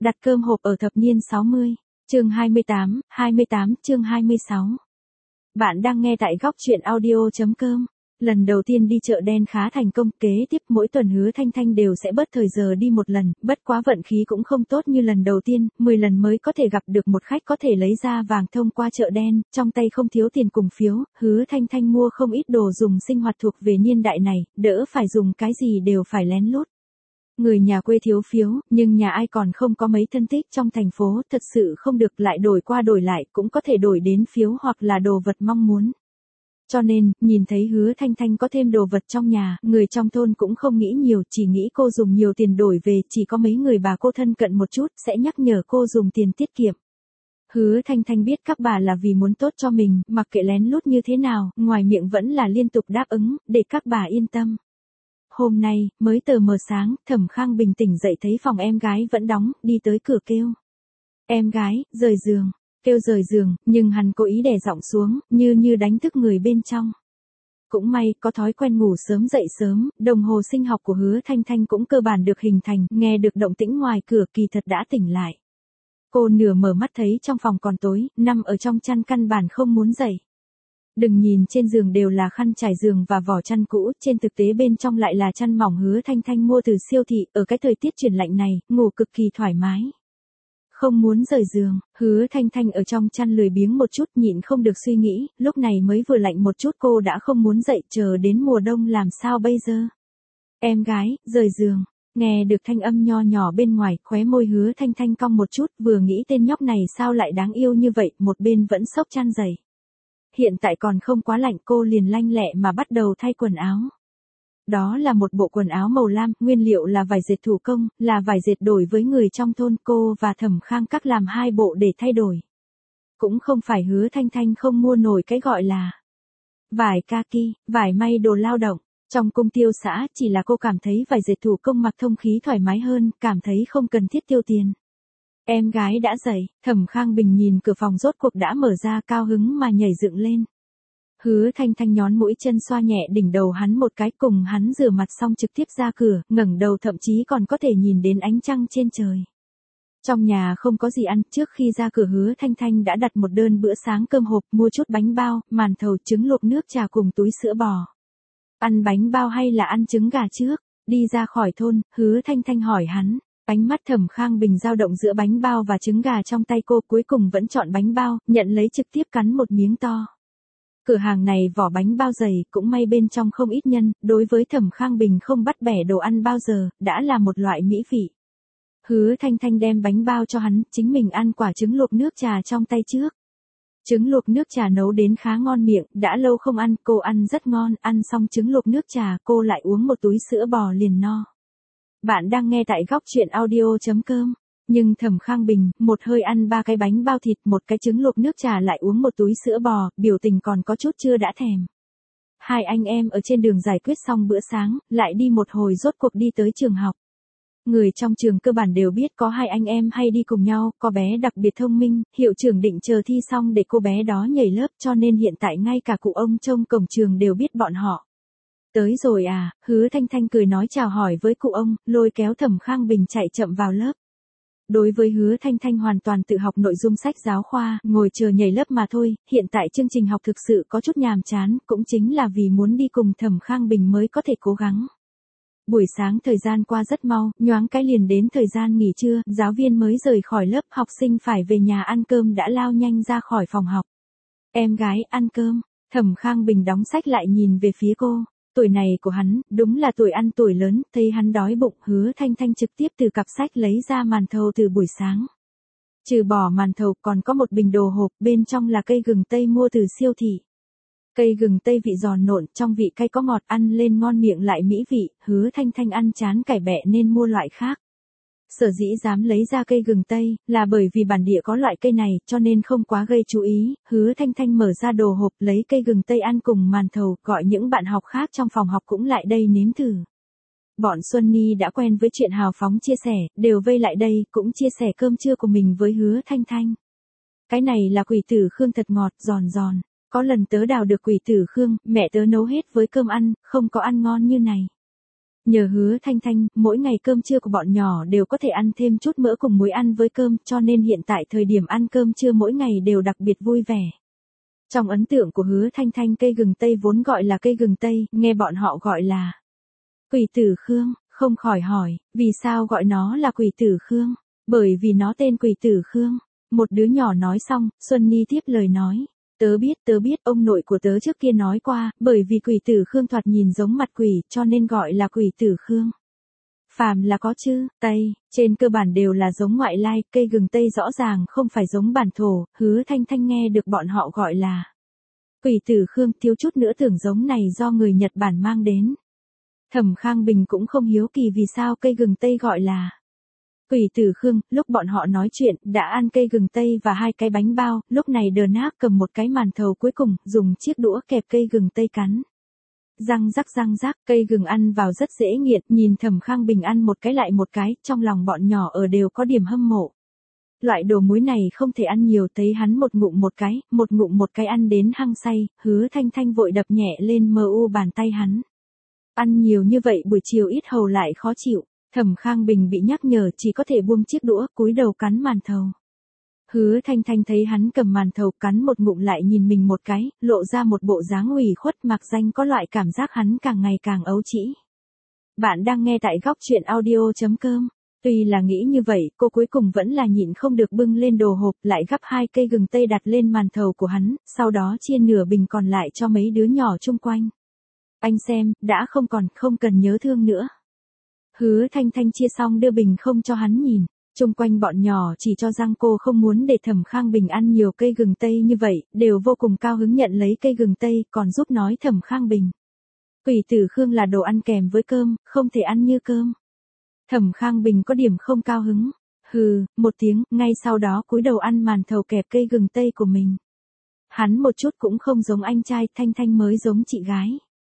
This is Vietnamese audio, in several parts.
Đặt cơm hộp ở thập niên 60. Chương 28, chương 26. Bạn đang nghe tại góc truyện audio.com. Lần đầu tiên đi chợ đen khá thành công, kế tiếp mỗi tuần Hứa Thanh Thanh đều sẽ bớt thời giờ đi một lần, bất quá vận khí cũng không tốt như lần đầu tiên, 10 lần mới có thể gặp được một khách có thể lấy ra vàng thông qua chợ đen, trong tay không thiếu tiền cùng phiếu, Hứa Thanh Thanh mua không ít đồ dùng sinh hoạt thuộc về niên đại này, đỡ phải dùng cái gì đều phải lén lút. Người nhà quê thiếu phiếu, nhưng nhà ai còn không có mấy thân thích trong thành phố, thật sự không được lại đổi qua đổi lại cũng có thể đổi đến phiếu hoặc là đồ vật mong muốn. Cho nên, nhìn thấy Hứa Thanh Thanh có thêm đồ vật trong nhà, người trong thôn cũng không nghĩ nhiều, chỉ nghĩ cô dùng nhiều tiền đổi về, chỉ có mấy người bà cô thân cận một chút, sẽ nhắc nhở cô dùng tiền tiết kiệm. Hứa Thanh Thanh biết các bà là vì muốn tốt cho mình, mặc kệ lén lút như thế nào, ngoài miệng vẫn là liên tục đáp ứng, để các bà yên tâm. Hôm nay, mới tờ mờ sáng, Thẩm Khang bình tĩnh dậy thấy phòng em gái vẫn đóng, đi tới cửa kêu. Em gái, rời giường. Kêu rời giường, nhưng hắn cố ý đè giọng xuống, như đánh thức người bên trong. Cũng may, có thói quen ngủ sớm dậy sớm, đồng hồ sinh học của Hứa Thanh Thanh cũng cơ bản được hình thành, nghe được động tĩnh ngoài cửa kỳ thật đã tỉnh lại. Cô nửa mở mắt thấy trong phòng còn tối, nằm ở trong chăn căn bản không muốn dậy. Đừng nhìn trên giường đều là khăn trải giường và vỏ chăn cũ, trên thực tế bên trong lại là chăn mỏng Hứa Thanh Thanh mua từ siêu thị, ở cái thời tiết chuyển lạnh này, ngủ cực kỳ thoải mái. Không muốn rời giường, Hứa Thanh Thanh ở trong chăn lười biếng một chút, nhịn không được suy nghĩ, lúc này mới vừa lạnh một chút cô đã không muốn dậy, chờ đến mùa đông làm sao bây giờ. Em gái, rời giường. Nghe được thanh âm nho nhỏ bên ngoài, khóe môi Hứa Thanh Thanh cong một chút, vừa nghĩ tên nhóc này sao lại đáng yêu như vậy, một bên vẫn xốc chăn dày. Hiện tại còn không quá lạnh, cô liền lanh lẹ mà bắt đầu thay quần áo. Đó là một bộ quần áo màu lam, nguyên liệu là vải dệt thủ công, là vải dệt đổi với người trong thôn, cô và Thẩm Khang các làm hai bộ để thay đổi. Cũng không phải Hứa Thanh Thanh không mua nổi cái gọi là vải kaki, vải may đồ lao động. Trong cung tiêu xã, chỉ là cô cảm thấy vải dệt thủ công mặc thông khí thoải mái hơn, cảm thấy không cần thiết tiêu tiền. Em gái đã dậy, Thẩm Khang Bình nhìn cửa phòng rốt cuộc đã mở ra, cao hứng mà nhảy dựng lên. Hứa Thanh Thanh nhón mũi chân xoa nhẹ đỉnh đầu hắn một cái, cùng hắn rửa mặt xong trực tiếp ra cửa, ngẩng đầu thậm chí còn có thể nhìn đến ánh trăng trên trời. Trong nhà không có gì ăn, trước khi ra cửa Hứa Thanh Thanh đã đặt một đơn bữa sáng cơm hộp, mua chút bánh bao, màn thầu, trứng luộc, nước trà cùng túi sữa bò. Ăn bánh bao hay là ăn trứng gà trước? Đi ra khỏi thôn, Hứa Thanh Thanh hỏi hắn. Ánh mắt Thẩm Khang Bình dao động giữa bánh bao và trứng gà trong tay cô, cuối cùng vẫn chọn bánh bao, nhận lấy trực tiếp cắn một miếng to. Cửa hàng này vỏ bánh bao dày, cũng may bên trong không ít nhân, đối với Thẩm Khang Bình không bắt bẻ đồ ăn bao giờ, đã là một loại mỹ vị. Hứa Thanh Thanh đem bánh bao cho hắn, chính mình ăn quả trứng luộc nước trà trong tay trước. Trứng luộc nước trà nấu đến khá ngon miệng, đã lâu không ăn, cô ăn rất ngon, ăn xong trứng luộc nước trà, cô lại uống một túi sữa bò liền no. Bạn đang nghe tại góc truyện audio.com. Nhưng Thẩm Khang Bình, một hơi ăn 3 cái bánh bao thịt, một cái trứng luộc nước trà lại uống một túi sữa bò, biểu tình còn có chút chưa đã thèm. Hai anh em ở trên đường giải quyết xong bữa sáng, lại đi một hồi rốt cuộc đi tới trường học. Người trong trường cơ bản đều biết có hai anh em hay đi cùng nhau, có bé đặc biệt thông minh, hiệu trưởng định chờ thi xong để cô bé đó nhảy lớp, cho nên hiện tại ngay cả cụ ông trông cổng trường đều biết bọn họ. Tới rồi à, Hứa Thanh Thanh cười nói chào hỏi với cụ ông, lôi kéo Thẩm Khang Bình chạy chậm vào lớp. Đối với Hứa Thanh Thanh hoàn toàn tự học nội dung sách giáo khoa, ngồi chờ nhảy lớp mà thôi, hiện tại chương trình học thực sự có chút nhàm chán, cũng chính là vì muốn đi cùng Thẩm Khang Bình mới có thể cố gắng. Buổi sáng thời gian qua rất mau, nhoáng cái liền đến thời gian nghỉ trưa, giáo viên mới rời khỏi lớp, học sinh phải về nhà ăn cơm đã lao nhanh ra khỏi phòng học. Em gái, ăn cơm. Thẩm Khang Bình đóng sách lại nhìn về phía cô. Tuổi này của hắn, đúng là tuổi ăn tuổi lớn, thấy hắn đói bụng, Hứa Thanh Thanh trực tiếp từ cặp sách lấy ra màn thầu từ buổi sáng. Trừ bỏ màn thầu còn có một bình đồ hộp, bên trong là cây gừng tây mua từ siêu thị. Cây gừng tây vị giòn nộn, trong vị cay có ngọt, ăn lên ngon miệng lại mỹ vị, Hứa Thanh Thanh ăn chán cải bẹ nên mua loại khác. Sở dĩ dám lấy ra cây gừng tây, là bởi vì bản địa có loại cây này, cho nên không quá gây chú ý, Hứa Thanh Thanh mở ra đồ hộp lấy cây gừng tây ăn cùng màn thầu, gọi những bạn học khác trong phòng học cũng lại đây nếm thử. Bọn Xuân Ni đã quen với chuyện hào phóng chia sẻ, đều vây lại đây, cũng chia sẻ cơm trưa của mình với Hứa Thanh Thanh. Cái này là quỷ tử Khương thật ngọt, giòn giòn. Có lần tớ đào được quỷ tử Khương, mẹ tớ nấu hết với cơm ăn, không có ăn ngon như này. Nhờ Hứa Thanh Thanh, mỗi ngày cơm trưa của bọn nhỏ đều có thể ăn thêm chút mỡ cùng muối ăn với cơm, cho nên hiện tại thời điểm ăn cơm trưa mỗi ngày đều đặc biệt vui vẻ. Trong ấn tượng của Hứa Thanh Thanh, cây gừng tây vốn gọi là cây gừng tây, nghe bọn họ gọi là Quỷ Tử Khương, không khỏi hỏi, vì sao gọi nó là Quỷ Tử Khương? Bởi vì nó tên Quỷ Tử Khương. Một đứa nhỏ nói xong, Xuân Ni tiếp lời nói. Tớ biết, ông nội của tớ trước kia nói qua, bởi vì Quỷ Tử Khương thoạt nhìn giống mặt quỷ, cho nên gọi là Quỷ Tử Khương. Phàm là có chữ Tây, trên cơ bản đều là giống ngoại lai, cây gừng Tây rõ ràng không phải giống bản thổ, Hứa Thanh Thanh nghe được bọn họ gọi là Quỷ Tử Khương, thiếu chút nữa tưởng giống này do người Nhật Bản mang đến. Thẩm Khang Bình cũng không hiếu kỳ vì sao cây gừng Tây gọi là Quỷ Tử Khương. Lúc bọn họ nói chuyện, đã ăn cây gừng Tây và 2 cái bánh bao, lúc này Đờ Nác cầm một cái màn thầu cuối cùng, dùng chiếc đũa kẹp cây gừng Tây cắn. Răng rắc, cây gừng ăn vào rất dễ nghiện, nhìn Thẩm Khang Bình ăn một cái lại một cái, trong lòng bọn nhỏ ở đều có điểm hâm mộ. Loại đồ muối này không thể ăn nhiều, thấy hắn một ngụm một cái ăn đến hăng say, Hứa Thanh Thanh vội đập nhẹ lên bàn tay hắn. Ăn nhiều như vậy buổi chiều ít hầu lại khó chịu. Thẩm Khang Bình bị nhắc nhở chỉ có thể buông chiếc đũa, cúi đầu cắn màn thầu. Hứa Thanh Thanh thấy hắn cầm màn thầu cắn một ngụm lại nhìn mình một cái, lộ ra một bộ dáng ủy khuất, mặc danh có loại cảm giác hắn càng ngày càng ấu trĩ. Bạn đang nghe tại góc truyện audio.com. Tuy là nghĩ như vậy, cô cuối cùng vẫn là nhịn không được bưng lên đồ hộp, lại gắp 2 cây gừng Tây đặt lên màn thầu của hắn, sau đó chia nửa bình còn lại cho mấy đứa nhỏ chung quanh. Anh xem, đã không cần nhớ thương nữa. Hứa Thanh Thanh chia xong đưa bình không cho hắn nhìn, chung quanh bọn nhỏ chỉ cho rằng cô không muốn để Thẩm Khang Bình ăn nhiều cây gừng Tây như vậy, đều vô cùng cao hứng nhận lấy cây gừng Tây, còn giúp nói Thẩm Khang Bình. Quỷ Tử Khương là đồ ăn kèm với cơm, không thể ăn như cơm. Thẩm Khang Bình có điểm không cao hứng, hừ, một tiếng, ngay sau đó cúi đầu ăn màn thầu kẹp cây gừng Tây của mình. Hắn một chút cũng không giống anh trai, Thanh Thanh mới giống chị gái.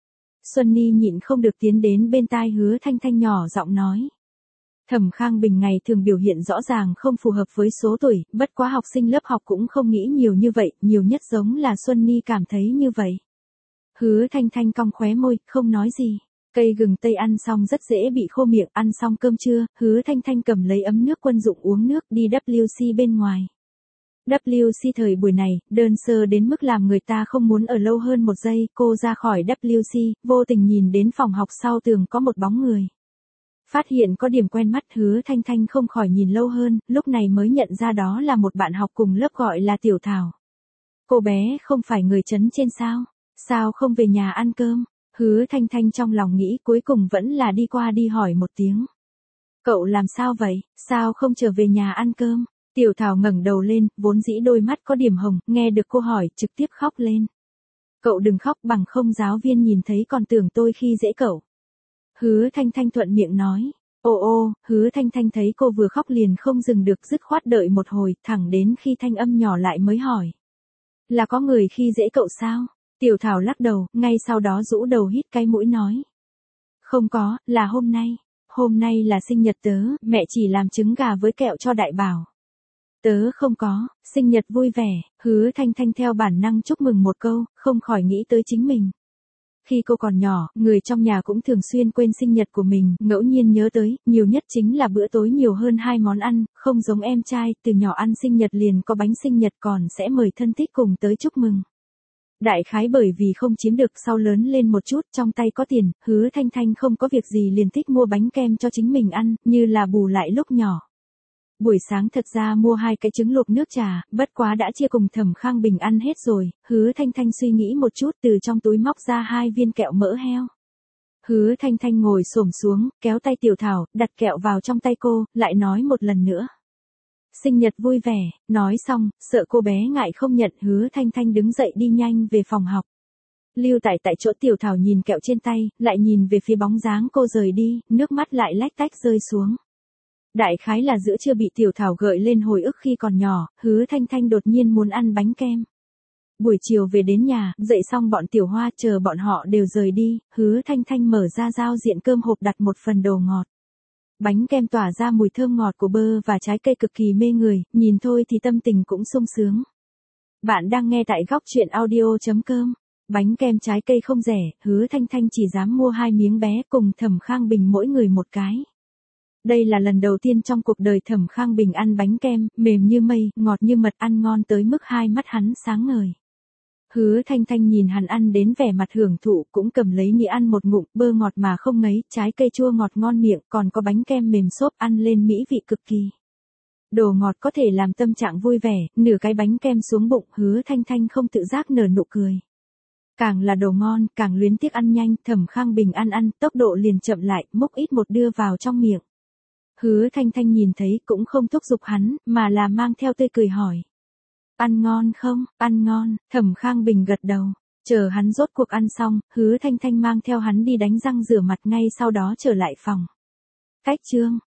Xuân Ni nhịn không được tiến đến bên tai Hứa Thanh Thanh nhỏ giọng nói. Thẩm Khang Bình ngày thường biểu hiện rõ ràng không phù hợp với số tuổi, bất quá học sinh lớp học cũng không nghĩ nhiều như vậy, nhiều nhất giống là Xuân Ni cảm thấy như vậy. Hứa Thanh Thanh cong khóe môi, không nói gì. Cây gừng Tây ăn xong rất dễ bị khô miệng, ăn xong cơm trưa, Hứa Thanh Thanh cầm lấy ấm nước quân dụng uống nước đi WC bên ngoài. WC thời buổi này, đơn sơ đến mức làm người ta không muốn ở lâu hơn 1 giây, cô ra khỏi WC, vô tình nhìn đến phòng học sau tường có một bóng người. Phát hiện có điểm quen mắt, Hứa Thanh Thanh không khỏi nhìn lâu hơn, lúc này mới nhận ra đó là một bạn học cùng lớp gọi là Tiểu Thảo. Cô bé không phải người trấn trên sao? Sao không về nhà ăn cơm? Hứa Thanh Thanh trong lòng nghĩ, cuối cùng vẫn là đi qua đi hỏi một tiếng. Cậu làm sao vậy, sao không trở về nhà ăn cơm? Tiểu Thảo ngẩng đầu lên, vốn dĩ đôi mắt có điểm hồng, nghe được cô hỏi, trực tiếp khóc lên. Cậu đừng khóc, bằng không giáo viên nhìn thấy còn tưởng tôi khi dễ cậu. Hứa Thanh Thanh thuận miệng nói. Ô, Hứa Thanh Thanh thấy cô vừa khóc liền không dừng được, dứt khoát đợi một hồi, thẳng đến khi thanh âm nhỏ lại mới hỏi. Là có người khi dễ cậu sao? Tiểu Thảo lắc đầu, ngay sau đó rũ đầu hít cái mũi nói. Không có, là hôm nay là sinh nhật tớ, mẹ chỉ làm trứng gà với kẹo cho Đại Bảo. Tớ không có, sinh nhật vui vẻ, Hứa Thanh Thanh theo bản năng chúc mừng một câu, không khỏi nghĩ tới chính mình. Khi cô còn nhỏ, người trong nhà cũng thường xuyên quên sinh nhật của mình, ngẫu nhiên nhớ tới, nhiều nhất chính là bữa tối nhiều hơn 2 món ăn, không giống em trai, từ nhỏ ăn sinh nhật liền có bánh sinh nhật còn sẽ mời thân thích cùng tới chúc mừng. Đại khái bởi vì không chiếm được, sau lớn lên một chút, trong tay có tiền, Hứa Thanh Thanh không có việc gì liền thích mua bánh kem cho chính mình ăn, như là bù lại lúc nhỏ. Buổi sáng thật ra mua 2 cái trứng luộc nước trà, bất quá đã chia cùng Thẩm Khang Bình ăn hết rồi, Hứa Thanh Thanh suy nghĩ một chút, từ trong túi móc ra 2 viên kẹo mỡ heo. Hứa Thanh Thanh ngồi xổm xuống, kéo tay Tiểu Thảo, đặt kẹo vào trong tay cô, lại nói một lần nữa. Sinh nhật vui vẻ, nói xong, sợ cô bé ngại không nhận, Hứa Thanh Thanh đứng dậy đi nhanh về phòng học. Lưu tại chỗ, Tiểu Thảo nhìn kẹo trên tay, lại nhìn về phía bóng dáng cô rời đi, nước mắt lại lách tách rơi xuống. Đại khái là giữa trưa bị Tiểu Thảo gợi lên hồi ức khi còn nhỏ, Hứa Thanh Thanh đột nhiên muốn ăn bánh kem. Buổi chiều về đến nhà, dậy xong bọn Tiểu Hoa chờ bọn họ đều rời đi, Hứa Thanh Thanh mở ra giao diện cơm hộp đặt một phần đồ ngọt. Bánh kem tỏa ra mùi thơm ngọt của bơ và trái cây cực kỳ mê người, nhìn thôi thì tâm tình cũng sung sướng. Bạn đang nghe tại góc truyện audio.com. Bánh kem trái cây không rẻ, Hứa Thanh Thanh chỉ dám mua 2 miếng bé cùng Thẩm Khang Bình mỗi người một cái. Đây là lần đầu tiên trong cuộc đời Thẩm Khang Bình ăn bánh kem, mềm như mây, ngọt như mật, ăn ngon tới mức hai mắt hắn sáng ngời. Hứa Thanh Thanh nhìn hắn ăn đến vẻ mặt hưởng thụ, cũng cầm lấy nĩa ăn một ngụm, bơ ngọt mà không ngấy, trái cây chua ngọt ngon miệng, còn có bánh kem mềm xốp, ăn lên mỹ vị cực kỳ. Đồ ngọt có thể làm tâm trạng vui vẻ, nửa cái bánh kem xuống bụng, Hứa Thanh Thanh không tự giác nở nụ cười. Càng là đồ ngon, càng luyến tiếc ăn nhanh, Thẩm Khang Bình ăn, tốc độ liền chậm lại, múc ít một đưa vào trong miệng. Hứa Thanh Thanh nhìn thấy cũng không thúc giục hắn, mà là mang theo tươi cười hỏi. Ăn ngon không? Ăn ngon, Thẩm Khang Bình gật đầu. Chờ hắn rốt cuộc ăn xong, Hứa Thanh Thanh mang theo hắn đi đánh răng rửa mặt ngay sau đó trở lại phòng. Cách chương